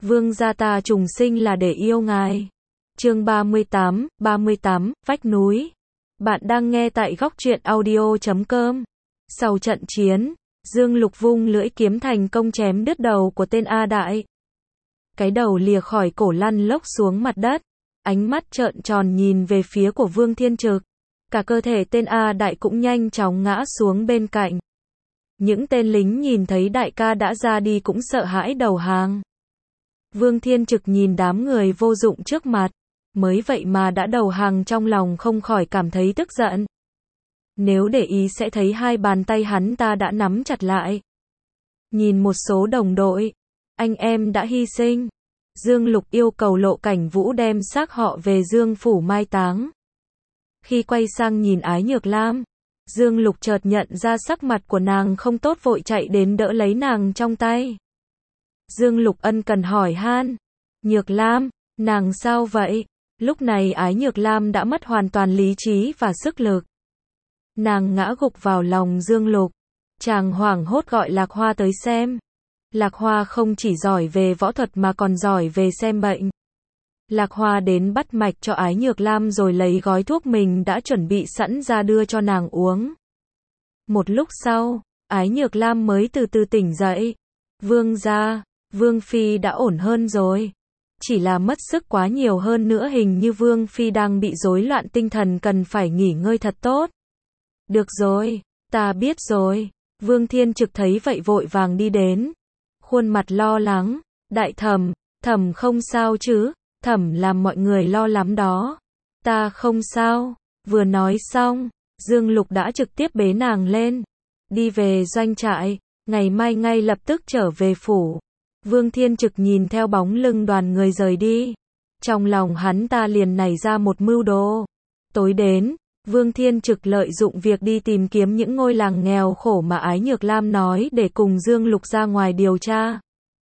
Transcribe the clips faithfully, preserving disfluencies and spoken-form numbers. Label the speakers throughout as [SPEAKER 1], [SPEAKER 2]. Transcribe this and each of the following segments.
[SPEAKER 1] Vương gia ta trùng sinh là để yêu ngài. Chương ba mươi tám, ba mươi tám, vách núi. Bạn đang nghe tại góc truyện audio chấm com. Sau trận chiến, Dương Lục vung lưỡi kiếm thành công chém đứt đầu của tên A Đại. Cái đầu lìa khỏi cổ lăn lốc xuống mặt đất, ánh mắt trợn tròn nhìn về phía của Vương Thiên Trực. Cả cơ thể tên A Đại cũng nhanh chóng ngã xuống bên cạnh. Những tên lính nhìn thấy đại ca đã ra đi cũng sợ hãi đầu hàng. Vương Thiên Trực nhìn đám người vô dụng trước mặt, mới vậy mà đã đầu hàng, trong lòng không khỏi cảm thấy tức giận. Nếu để ý sẽ thấy hai bàn tay hắn ta đã nắm chặt lại. Nhìn một số đồng đội, anh em đã hy sinh. Dương Lục yêu cầu Lộ Cảnh Vũ đem xác họ về Dương phủ mai táng. Khi quay sang nhìn Ái Nhược Lam, Dương Lục chợt nhận ra sắc mặt của nàng không tốt, vội chạy đến đỡ lấy nàng trong tay. Dương Lục ân cần hỏi han, Nhược Lam, nàng sao vậy? Lúc này Ái Nhược Lam đã mất hoàn toàn lý trí và sức lực. Nàng ngã gục vào lòng Dương Lục. Chàng hoảng hốt gọi Lạc Hoa tới xem. Lạc Hoa không chỉ giỏi về võ thuật mà còn giỏi về xem bệnh. Lạc Hoa đến bắt mạch cho Ái Nhược Lam rồi lấy gói thuốc mình đã chuẩn bị sẵn ra đưa cho nàng uống. Một lúc sau, Ái Nhược Lam mới từ từ tỉnh dậy. Vương gia, Vương Phi đã ổn hơn rồi. Chỉ là mất sức quá nhiều, hơn nữa hình như Vương Phi đang bị rối loạn tinh thần, cần phải nghỉ ngơi thật tốt. Được rồi, ta biết rồi. Vương Thiên Trực thấy vậy vội vàng đi đến. Khuôn mặt lo lắng, đại thẩm, thẩm không sao chứ? Thẩm làm mọi người lo lắm đó. Ta không sao. Vừa nói xong, Dương Lục đã trực tiếp bế nàng lên. Đi về doanh trại, ngày mai ngay lập tức trở về phủ. Vương Thiên Trực nhìn theo bóng lưng đoàn người rời đi. Trong lòng hắn ta liền nảy ra một mưu đồ. Tối đến, Vương Thiên Trực lợi dụng việc đi tìm kiếm những ngôi làng nghèo khổ mà Ái Nhược Lam nói để cùng Dương Lục ra ngoài điều tra.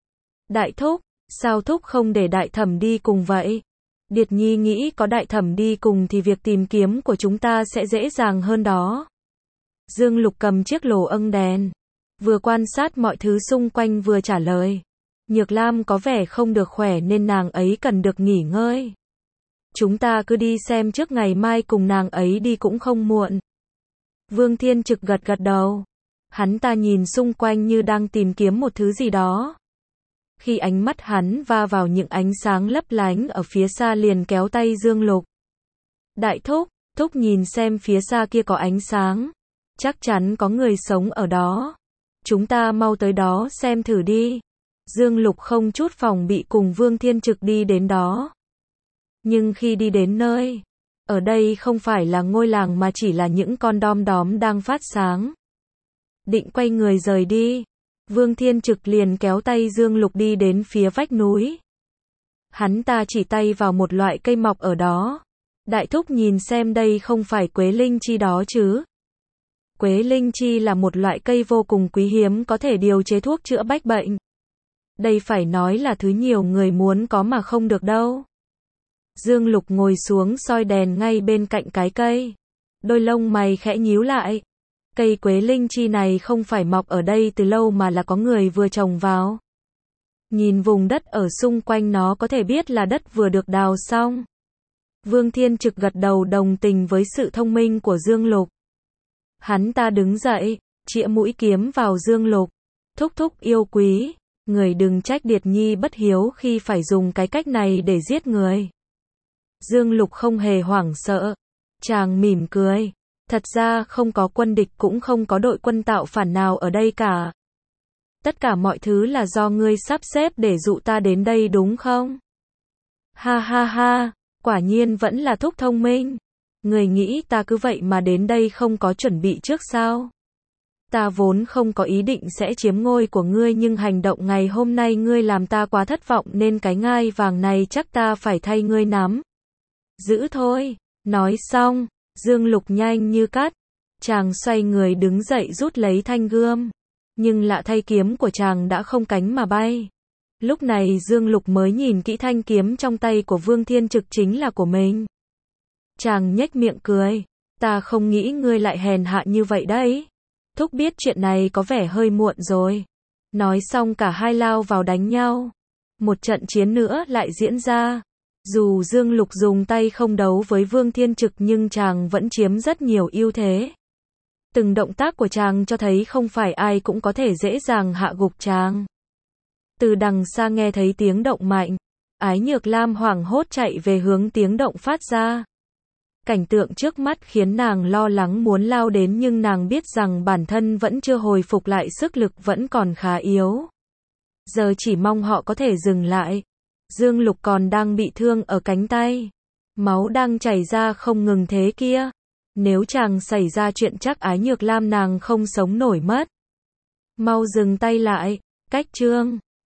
[SPEAKER 1] Đại thúc, sao thúc không để đại thẩm đi cùng vậy? Điệt Nhi nghĩ có đại thẩm đi cùng thì việc tìm kiếm của chúng ta sẽ dễ dàng hơn đó. Dương Lục cầm chiếc lồ âng đèn, vừa quan sát mọi thứ xung quanh vừa trả lời. Nhược Lam có vẻ không được khỏe nên nàng ấy cần được nghỉ ngơi. Chúng ta cứ đi xem trước, ngày mai cùng nàng ấy đi cũng không muộn. Vương Thiên Trực gật gật đầu. Hắn ta nhìn xung quanh như đang tìm kiếm một thứ gì đó. Khi ánh mắt hắn va vào những ánh sáng lấp lánh ở phía xa liền kéo tay Dương Lục. Đại thúc, thúc nhìn xem phía xa kia có ánh sáng. Chắc chắn có người sống ở đó. Chúng ta mau tới đó xem thử đi. Dương Lục không chút phòng bị cùng Vương Thiên Trực đi đến đó. Nhưng khi đi đến nơi, ở đây không phải là ngôi làng mà chỉ là những con đom đóm đang phát sáng. Định quay người rời đi, Vương Thiên Trực liền kéo tay Dương Lục đi đến phía vách núi. Hắn ta chỉ tay vào một loại cây mọc ở đó. Đại thúc nhìn xem, đây không phải quế linh chi đó chứ? Quế linh chi là một loại cây vô cùng quý hiếm, có thể điều chế thuốc chữa bách bệnh. Đây phải nói là thứ nhiều người muốn có mà không được đâu. Dương Lục ngồi xuống soi đèn ngay bên cạnh cái cây. Đôi lông mày khẽ nhíu lại. Cây quế linh chi này không phải mọc ở đây từ lâu mà là có người vừa trồng vào. Nhìn vùng đất ở xung quanh nó có thể biết là đất vừa được đào xong. Vương Thiên Trực gật đầu đồng tình với sự thông minh của Dương Lục. Hắn ta đứng dậy, chĩa mũi kiếm vào Dương Lục. Thúc thúc yêu quý, người đừng trách Điệt Nhi bất hiếu khi phải dùng cái cách này để giết người. Dương Lục không hề hoảng sợ. Chàng mỉm cười. Thật ra không có quân địch cũng không có đội quân tạo phản nào ở đây cả. Tất cả mọi thứ là do ngươi sắp xếp để dụ ta đến đây đúng không? Ha ha ha, quả nhiên vẫn là thúc thông minh. Người nghĩ ta cứ vậy mà đến đây không có chuẩn bị trước sao? Ta vốn không có ý định sẽ chiếm ngôi của ngươi, nhưng hành động ngày hôm nay ngươi làm ta quá thất vọng nên cái ngai vàng này chắc ta phải thay ngươi nắm. Giữ thôi. Nói xong, Dương Lục nhanh như cắt. Chàng xoay người đứng dậy rút lấy thanh gươm. Nhưng lạ thay, kiếm của chàng đã không cánh mà bay. Lúc này Dương Lục mới nhìn kỹ, thanh kiếm trong tay của Vương Thiên Trực chính là của mình. Chàng nhếch miệng cười. Ta không nghĩ ngươi lại hèn hạ như vậy đấy. Thúc biết chuyện này có vẻ hơi muộn rồi. Nói xong cả hai lao vào đánh nhau. Một trận chiến nữa lại diễn ra. Dù Dương Lục dùng tay không đấu với Vương Thiên Trực nhưng chàng vẫn chiếm rất nhiều ưu thế. Từng động tác của chàng cho thấy không phải ai cũng có thể dễ dàng hạ gục chàng. Từ đằng xa nghe thấy tiếng động mạnh, Ái Nhược Lam hoảng hốt chạy về hướng tiếng động phát ra. Cảnh tượng trước mắt khiến nàng lo lắng muốn lao đến nhưng nàng biết rằng bản thân vẫn chưa hồi phục lại, sức lực vẫn còn khá yếu. Giờ chỉ mong họ có thể dừng lại. Dương Lục còn đang bị thương ở cánh tay. Máu đang chảy ra không ngừng thế kia. Nếu chàng xảy ra chuyện chắc Ái Nhược Lam nàng không sống nổi mất. Mau dừng tay lại. Cách chương